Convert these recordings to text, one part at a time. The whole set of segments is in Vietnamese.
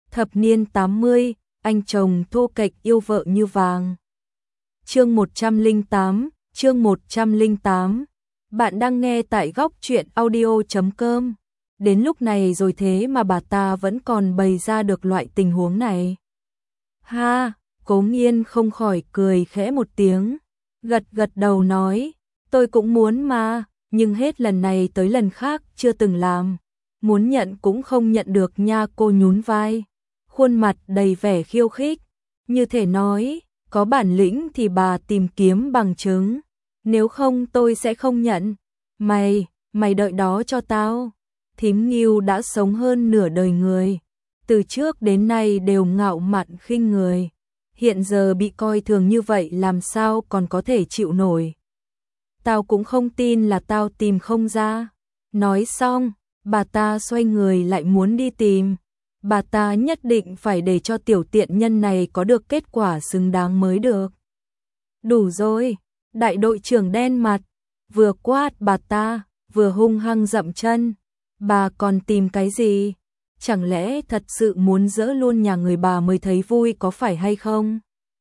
Thập niên 80, anh chồng thô kệch yêu vợ như vàng. Chương 108. Bạn đang nghe tại góc truyện audio.com. Đến lúc này rồi thế mà bà ta vẫn còn bày ra được loại tình huống này. Ha, Cố Nghiên không khỏi cười khẽ một tiếng, gật đầu nói, tôi cũng muốn mà, nhưng hết lần này tới lần khác chưa từng làm. Muốn nhận cũng không nhận được nha. Cô nhún vai, khuôn mặt đầy vẻ khiêu khích, như thể nói, có bản lĩnh thì bà tìm kiếm bằng chứng, nếu không tôi sẽ không nhận. Mày đợi đó cho tao. Thím Ngưu đã sống hơn nửa đời người, từ trước đến nay đều ngạo mạn khinh người, hiện giờ bị coi thường như vậy làm sao còn có thể chịu nổi. Tao cũng không tin là tao tìm không ra. Nói xong, bà ta xoay người lại muốn đi tìm. Bà ta nhất định phải để cho tiểu tiện nhân này có được kết quả xứng đáng mới được. Đủ rồi, đại đội trưởng đen mặt, vừa quát bà ta, vừa hung hăng dậm chân. Bà còn tìm cái gì? Chẳng lẽ thật sự muốn dỡ luôn nhà người bà mới thấy vui có phải hay không?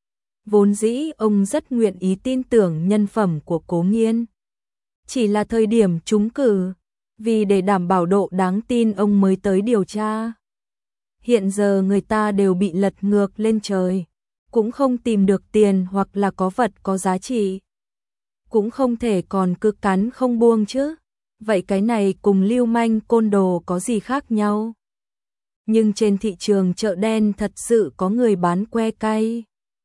Vốn dĩ ông rất nguyện ý tin tưởng nhân phẩm của Cố Nghiên. Chỉ là thời điểm trúng cử, vì để đảm bảo độ đáng tin ông mới tới điều tra. Hiện giờ người ta đều bị lật ngược lên trời, cũng không tìm được tiền hoặc là có vật có giá trị. Cũng không thể còn cứ cắn không buông chứ. Vậy cái này cùng lưu manh côn đồ có gì khác nhau? Nhưng trên thị trường chợ đen thật sự có người bán que cay.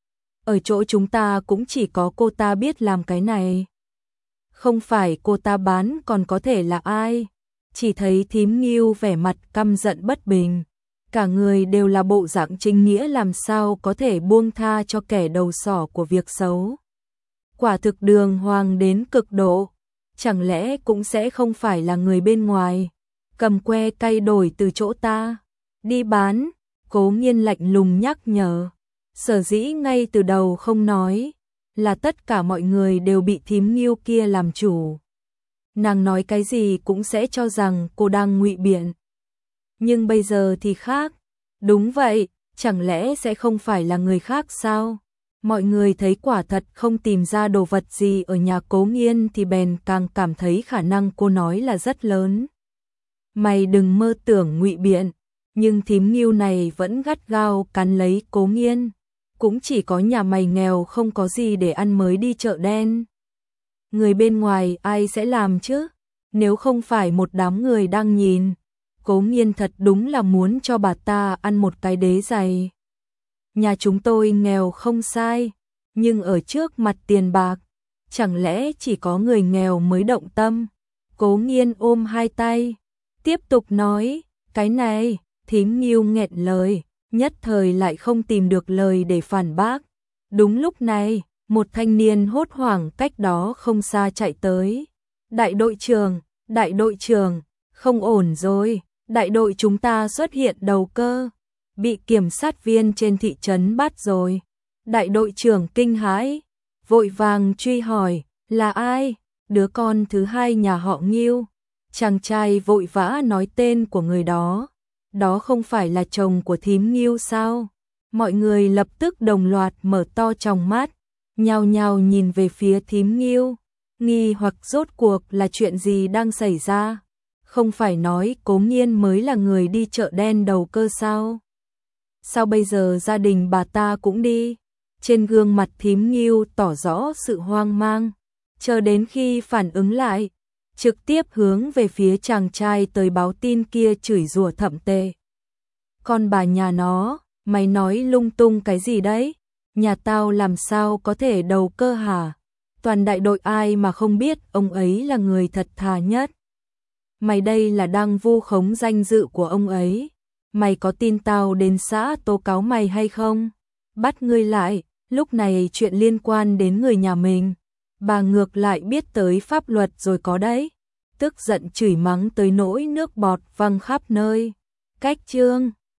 Ở chỗ chúng ta cũng chỉ có cô ta biết làm cái này. Không phải cô ta bán còn có thể là ai? Chỉ thấy thím Ngưu vẻ mặt căm giận bất bình. Cả người đều là bộ dạng chính nghĩa, làm sao có thể buông tha cho kẻ đầu sỏ của việc xấu. Quả thực đường hoàng đến cực độ. Chẳng lẽ cũng sẽ không phải là người bên ngoài cầm que cay đổi từ chỗ ta đi bán? Cố Nghiên lạnh lùng nhắc nhở. Sở dĩ ngay từ đầu không nói là tất cả mọi người đều bị thím Ngưu kia làm chủ. Nàng nói cái gì cũng sẽ cho rằng cô đang ngụy biện. Nhưng bây giờ thì khác. Đúng vậy, chẳng lẽ sẽ không phải là người khác sao? Mọi người thấy quả thật không tìm ra đồ vật gì ở nhà Cố Nghiên thì bèn càng cảm thấy khả năng cô nói là rất lớn. Mày đừng mơ tưởng ngụy biện. Nhưng thím Ngưu này vẫn gắt gao cắn lấy Cố Nghiên. Cũng chỉ có nhà mày nghèo không có gì để ăn mới đi chợ đen. Người bên ngoài ai sẽ làm chứ? Nếu không phải một đám người đang nhìn. Cố Nghiên thật đúng là muốn cho bà ta ăn một cái đế giày. Nhà chúng tôi nghèo không sai, nhưng ở trước mặt tiền bạc, chẳng lẽ chỉ có người nghèo mới động tâm? Cố Nghiên ôm hai tay, tiếp tục nói, cái này, thím Ngưu nghẹn lời, nhất thời lại không tìm được lời để phản bác. Đúng lúc này, một thanh niên hốt hoảng cách đó không xa chạy tới. Đại đội trưởng, không ổn rồi, đại đội chúng ta xuất hiện đầu cơ. Bị kiểm sát viên trên thị trấn bắt rồi. Đại đội trưởng kinh hãi, vội vàng truy hỏi, là ai? Đứa con thứ hai nhà họ Ngưu. Chàng trai vội vã nói tên của người đó. Đó không phải là chồng của thím Ngưu sao? Mọi người lập tức đồng loạt mở to tròng mắt, nhao nhao nhìn về phía thím Ngưu, nghi hoặc rốt cuộc là chuyện gì đang xảy ra? Không phải nói Cố Nghiên mới là người đi chợ đen đầu cơ sao? Sao bây giờ gia đình bà ta cũng đi? Trên gương mặt thím Ngưu tỏ rõ sự hoang mang, chờ đến khi phản ứng lại, trực tiếp hướng về phía chàng trai tới báo tin kia chửi rủa thậm tệ. Con bà nhà nó, mày nói lung tung cái gì đấy? Nhà tao làm sao có thể đầu cơ hả? Toàn đại đội ai mà không biết ông ấy là người thật thà nhất. Mày đây là đang vu khống danh dự của ông ấy. Mày có tin tao đến xã tố cáo mày hay không? Bắt ngươi lại, lúc này chuyện liên quan đến người nhà mình. Bà ngược lại biết tới pháp luật rồi có đấy. Tức giận chửi mắng tới nỗi nước bọt văng khắp nơi. Cách chương